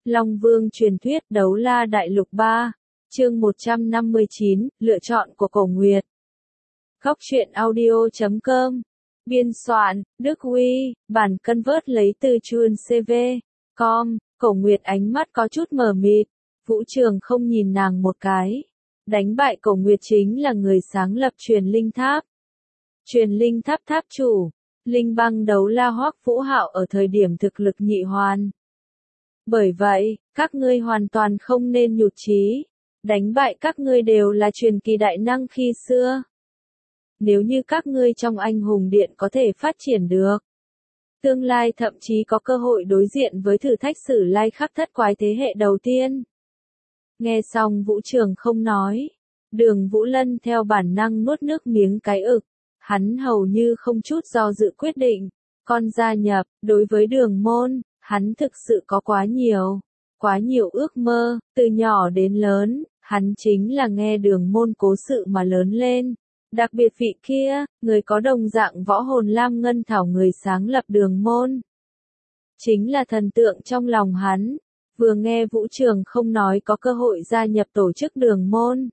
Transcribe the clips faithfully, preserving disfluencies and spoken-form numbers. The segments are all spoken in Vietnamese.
Long Vương truyền thuyết Đấu La Đại Lục ba, chương một trăm năm mươi chín, lựa chọn của Cổ Nguyệt. Góc truyện audio chấm com. Biên soạn, Đức Huy, bản cân vớt lấy từ chuan xê vê chấm com. Cổ Nguyệt ánh mắt có chút mờ mịt, Vũ Trường không nhìn nàng một cái. Đánh bại Cổ Nguyệt chính là người sáng lập Truyền Linh Tháp. Truyền Linh Tháp tháp chủ, Linh Băng Đấu La Hoắc Vũ Hạo ở thời điểm thực lực nhị hoàn. Bởi vậy, các ngươi hoàn toàn không nên nhụt chí. Đánh bại các ngươi đều là truyền kỳ đại năng khi xưa. Nếu như các ngươi trong anh hùng điện có thể phát triển được, tương lai thậm chí có cơ hội đối diện với thử thách sử lai khắc thất quái thế hệ đầu tiên. Nghe xong Vũ Trường không nói. Đường Vũ Lân theo bản năng nuốt nước miếng cái ực. Hắn hầu như không chút do dự quyết định. Con gia nhập, đối với Đường môn, hắn thực sự có quá nhiều. Quá nhiều ước mơ, từ nhỏ đến lớn, hắn chính là nghe Đường môn cố sự mà lớn lên. Đặc biệt vị kia, người có đồng dạng võ hồn lam ngân thảo người sáng lập Đường môn. Chính là thần tượng trong lòng hắn. Vừa nghe Vũ Trường không nói có cơ hội gia nhập tổ chức Đường môn.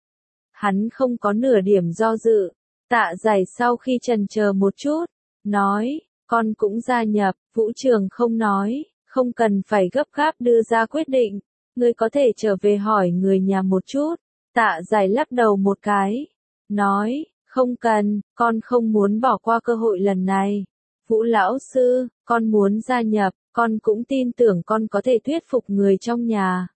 Hắn không có nửa điểm do dự. Tạ Giải sau khi chần chờ một chút, nói, con cũng gia nhập. Vũ Trường không nói, không cần phải gấp gáp đưa ra quyết định. Ngươi có thể trở về hỏi người nhà một chút. Tạ Giải lắc đầu một cái. Nói, không cần, con không muốn bỏ qua cơ hội lần này. Vũ lão sư, con muốn gia nhập, con cũng tin tưởng con có thể thuyết phục người trong nhà.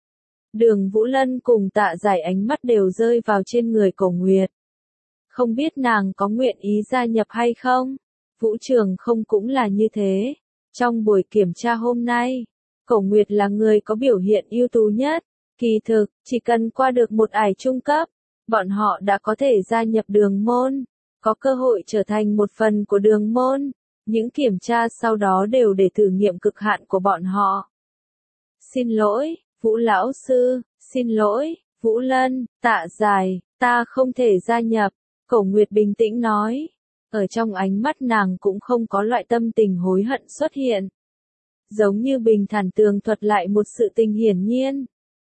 Đường Vũ Lân cùng Tạ Giải ánh mắt đều rơi vào trên người Cổ Nguyệt. Không biết nàng có nguyện ý gia nhập hay không? Vũ Trường không cũng là như thế. Trong buổi kiểm tra hôm nay, Cổ Nguyệt là người có biểu hiện ưu tú nhất. Kỳ thực, chỉ cần qua được một ải trung cấp, bọn họ đã có thể gia nhập Đường môn, có cơ hội trở thành một phần của Đường môn. Những kiểm tra sau đó đều để thử nghiệm cực hạn của bọn họ. Xin lỗi, Vũ lão sư, xin lỗi, Vũ Lân, Tạ Giải, ta không thể gia nhập. Cổ Nguyệt bình tĩnh nói. Ở trong ánh mắt nàng cũng không có loại tâm tình hối hận xuất hiện. Giống như bình thản tường thuật lại một sự tình hiển nhiên.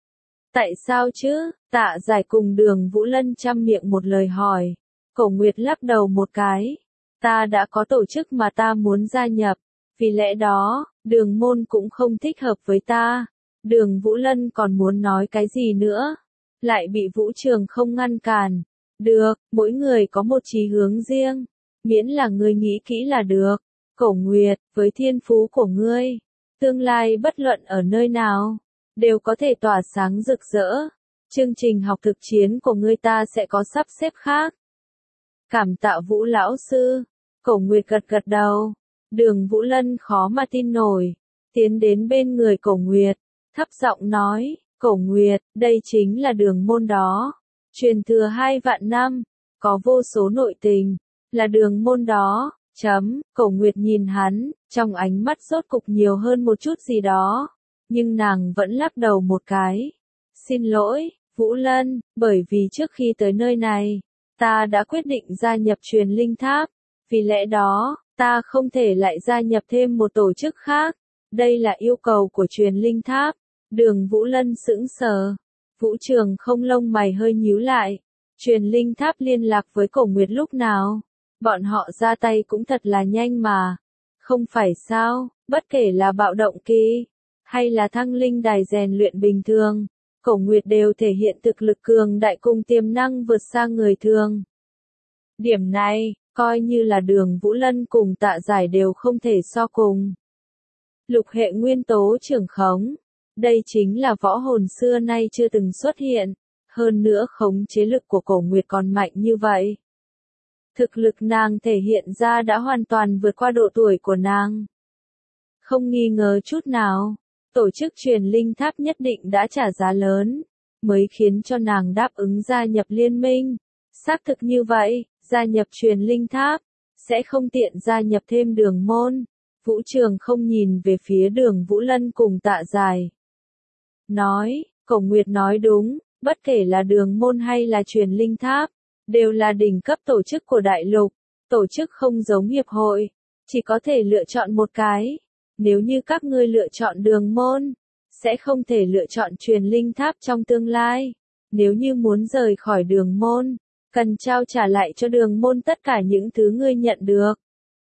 Tại sao chứ? Tạ Giải cùng Đường Vũ Lân chăm miệng một lời hỏi. Cổ Nguyệt lắc đầu một cái. Ta đã có tổ chức mà ta muốn gia nhập. Vì lẽ đó, Đường môn cũng không thích hợp với ta. Đường Vũ Lân còn muốn nói cái gì nữa. Lại bị Vũ Trường không ngăn cản. Được, mỗi người có một chí hướng riêng. Miễn là ngươi nghĩ kỹ là được. Cổ Nguyệt, với thiên phú của ngươi, tương lai bất luận ở nơi nào, đều có thể tỏa sáng rực rỡ. Chương trình học thực chiến của ngươi ta sẽ có sắp xếp khác. Cảm tạ Vũ lão sư. Cổ Nguyệt gật gật đầu. Đường Vũ Lân khó mà tin nổi. Tiến đến bên người Cổ Nguyệt, thấp giọng nói, Cổ Nguyệt, đây chính là Đường môn đó. Truyền thừa hai vạn năm, có vô số nội tình, là Đường môn đó. Chấm, Cổ Nguyệt nhìn hắn, trong ánh mắt rốt cục nhiều hơn một chút gì đó. Nhưng nàng vẫn lắc đầu một cái. Xin lỗi, Vũ Lân, bởi vì trước khi tới nơi này, ta đã quyết định gia nhập Truyền Linh Tháp. Vì lẽ đó, ta không thể lại gia nhập thêm một tổ chức khác. Đây là yêu cầu của Truyền Linh Tháp. Đường Vũ Lân sững sờ. Vũ Trường không lông mày hơi nhíu lại. Truyền Linh Tháp liên lạc với Cổ Nguyệt lúc nào? Bọn họ ra tay cũng thật là nhanh mà. Không phải sao, bất kể là bạo động kỳ, hay là thăng linh đài rèn luyện bình thường, Cổ Nguyệt đều thể hiện thực lực cường đại cùng tiềm năng vượt xa người thường. Điểm này, coi như là Đường Vũ Lân cùng Tạ Giải đều không thể so cùng. Lục hệ nguyên tố trưởng khống. Đây chính là võ hồn xưa nay chưa từng xuất hiện. Hơn nữa khống chế lực của Cổ Nguyệt còn mạnh như vậy. Thực lực nàng thể hiện ra đã hoàn toàn vượt qua độ tuổi của nàng. Không nghi ngờ chút nào, tổ chức Truyền Linh Tháp nhất định đã trả giá lớn, mới khiến cho nàng đáp ứng gia nhập liên minh. Xác thực như vậy, gia nhập Truyền Linh Tháp, sẽ không tiện gia nhập thêm Đường môn. Vũ Trường không nhìn về phía Đường Vũ Lân cùng Tạ Giải. Nói, Cổ Nguyệt nói đúng, bất kể là Đường môn hay là Truyền Linh Tháp, đều là đỉnh cấp tổ chức của đại lục. Tổ chức không giống hiệp hội, chỉ có thể lựa chọn một cái. Nếu như các ngươi lựa chọn Đường môn, sẽ không thể lựa chọn truyền linh tháp trong tương lai. Nếu như muốn rời khỏi đường môn, cần trao trả lại cho đường môn tất cả những thứ ngươi nhận được,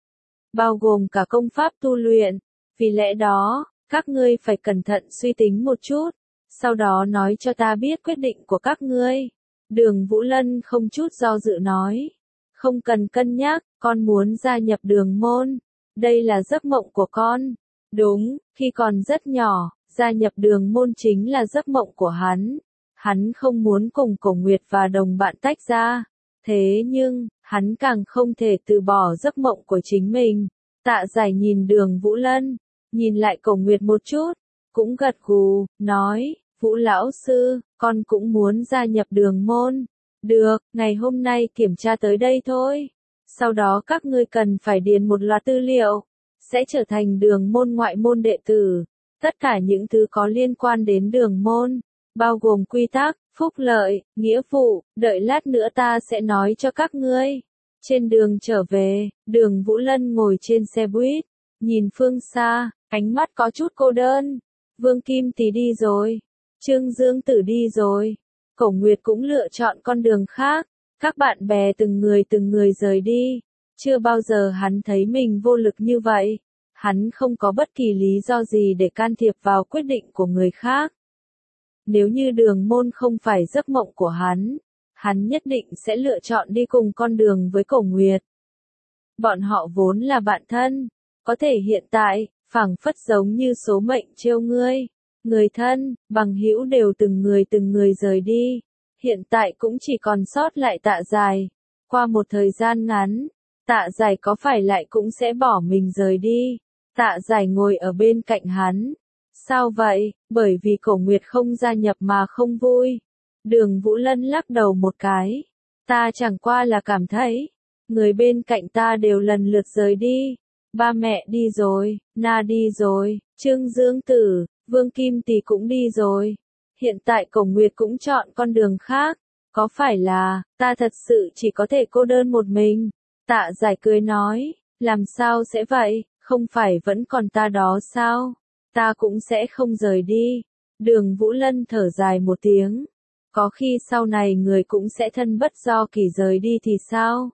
bao gồm cả công pháp tu luyện. Vì lẽ đó, các ngươi phải cẩn thận suy tính một chút, sau đó nói cho ta biết quyết định của các ngươi. Đường Vũ Lân không chút do dự nói. Không cần cân nhắc, con muốn gia nhập đường môn. Đây là giấc mộng của con. Đúng, khi còn rất nhỏ, gia nhập đường môn chính là giấc mộng của hắn. Hắn không muốn cùng Cổ Nguyệt và đồng bạn tách ra. Thế nhưng, hắn càng không thể từ bỏ giấc mộng của chính mình. Tạ Giải nhìn đường Vũ Lân, nhìn lại Cổ Nguyệt một chút, cũng gật gù, nói, Vũ lão sư, con cũng muốn gia nhập đường môn. Được, ngày hôm nay kiểm tra tới đây thôi. Sau đó các ngươi cần phải điền một loạt tư liệu, sẽ trở thành đường môn ngoại môn đệ tử. Tất cả những thứ có liên quan đến đường môn, bao gồm quy tắc, phúc lợi, nghĩa vụ, đợi lát nữa ta sẽ nói cho các ngươi. Trên đường trở về, đường Vũ Lân ngồi trên xe buýt, nhìn phương xa, ánh mắt có chút cô đơn. Vương Kim Tỷ đi rồi, Trương Dương Tử đi rồi, Cổ Nguyệt cũng lựa chọn con đường khác, các bạn bè từng người từng người rời đi. Chưa bao giờ hắn thấy mình vô lực như vậy, hắn không có bất kỳ lý do gì để can thiệp vào quyết định của người khác. Nếu như đường môn không phải giấc mộng của hắn, hắn nhất định sẽ lựa chọn đi cùng con đường với Cổ Nguyệt. Bọn họ vốn là bạn thân, có thể hiện tại, phảng phất giống như số mệnh trêu ngươi. Người thân, bằng hữu đều từng người từng người rời đi, hiện tại cũng chỉ còn sót lại Tạ Giải. Qua một thời gian ngắn, Tạ Giải có phải lại cũng sẽ bỏ mình rời đi. Tạ Giải ngồi ở bên cạnh hắn. Sao vậy, bởi vì Cổ Nguyệt không gia nhập mà không vui. Đường Vũ Lân lắc đầu một cái. Ta chẳng qua là cảm thấy, người bên cạnh ta đều lần lượt rời đi. Ba mẹ đi rồi, Na đi rồi, Trương Dương Tử, Vương Kim Tỷ cũng đi rồi. Hiện tại Cổ Nguyệt cũng chọn con đường khác. Có phải là, ta thật sự chỉ có thể cô đơn một mình? Tạ Giải cười nói, làm sao sẽ vậy, không phải vẫn còn ta đó sao? Ta cũng sẽ không rời đi. Đường Vũ Lân thở dài một tiếng. Có khi sau này người cũng sẽ thân bất do kỳ rời đi thì sao?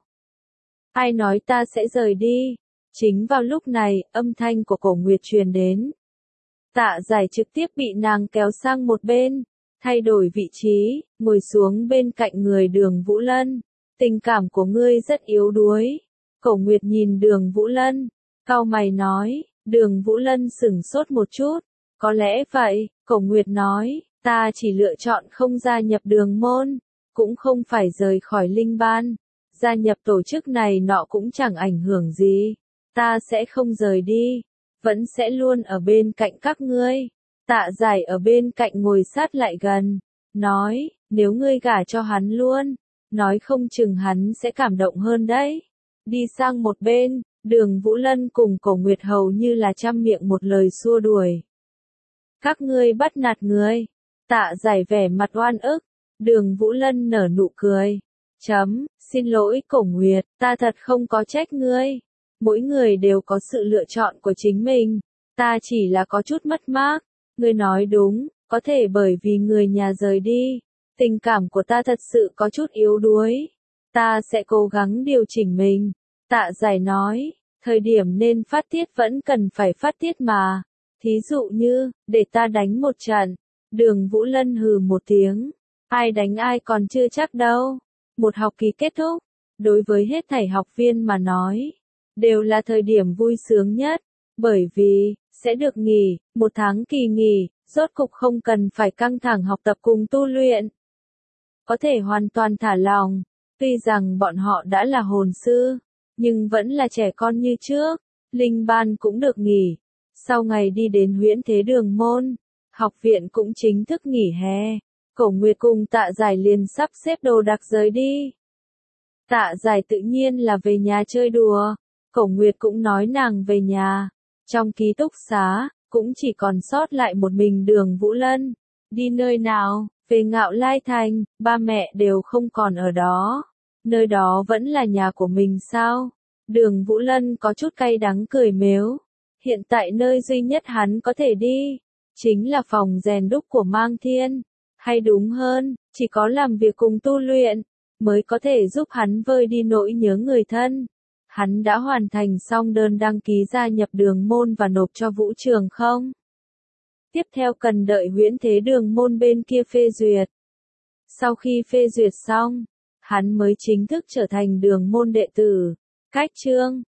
Ai nói ta sẽ rời đi? Chính vào lúc này, âm thanh của Cổ Nguyệt truyền đến. Tạ Giải trực tiếp bị nàng kéo sang một bên, thay đổi vị trí, ngồi xuống bên cạnh người đường Vũ Lân. Tình cảm của ngươi rất yếu đuối. Cổ Nguyệt nhìn đường Vũ Lân, cau mày nói. Đường Vũ Lân sửng sốt một chút. Có lẽ vậy, Cổ Nguyệt nói, ta chỉ lựa chọn không gia nhập đường môn, cũng không phải rời khỏi linh ban. Gia nhập tổ chức này nọ cũng chẳng ảnh hưởng gì. Ta sẽ không rời đi, vẫn sẽ luôn ở bên cạnh các ngươi. Tạ Giải ở bên cạnh ngồi sát lại gần, nói, nếu ngươi gả cho hắn luôn, nói không chừng hắn sẽ cảm động hơn đấy. Đi sang một bên, đường Vũ Lân cùng Cổ Nguyệt hầu như là trăm miệng một lời xua đuổi. Các ngươi bắt nạt người. Tạ Giải vẻ mặt oan ức, đường Vũ Lân nở nụ cười. Chấm, xin lỗi Cổ Nguyệt, ta thật không có trách ngươi. Mỗi người đều có sự lựa chọn của chính mình, ta chỉ là có chút mất mát. Ngươi nói đúng, có thể bởi vì người nhà rời đi, tình cảm của ta thật sự có chút yếu đuối. Ta sẽ cố gắng điều chỉnh mình. Tạ Giải nói, thời điểm nên phát tiết vẫn cần phải phát tiết mà. Thí dụ như, để ta đánh một trận. Đường Vũ Lân hừ một tiếng. Ai đánh ai còn chưa chắc đâu. Một học kỳ kết thúc, đối với hết thảy học viên mà nói, đều là thời điểm vui sướng nhất. Bởi vì, sẽ được nghỉ, một tháng kỳ nghỉ, rốt cục không cần phải căng thẳng học tập cùng tu luyện. Có thể hoàn toàn thả lòng, tuy rằng bọn họ đã là hồn sư, nhưng vẫn là trẻ con như trước. Linh ban cũng được nghỉ. Sau ngày đi đến Huyễn Thế Đường môn, học viện cũng chính thức nghỉ hè. Cổ Nguyệt cùng Tạ Giải liền sắp xếp đồ đạc rời đi. Tạ Giải tự nhiên là về nhà chơi đùa. Cổ Nguyệt cũng nói nàng về nhà. Trong ký túc xá, cũng chỉ còn sót lại một mình đường Vũ Lân. Đi nơi nào, về Ngạo Lai Thành, ba mẹ đều không còn ở đó. Nơi đó vẫn là nhà của mình sao? Đường Vũ Lân có chút cay đắng cười mếu. Hiện tại nơi duy nhất hắn có thể đi, chính là phòng rèn đúc của Mang Thiên. Hay đúng hơn, chỉ có làm việc cùng tu luyện, mới có thể giúp hắn vơi đi nỗi nhớ người thân. Hắn đã hoàn thành xong đơn đăng ký gia nhập đường môn và nộp cho vũ trường không? Tiếp theo cần đợi huyễn thế đường môn bên kia phê duyệt. Sau khi phê duyệt xong, hắn mới chính thức trở thành đường môn đệ tử. Cách chương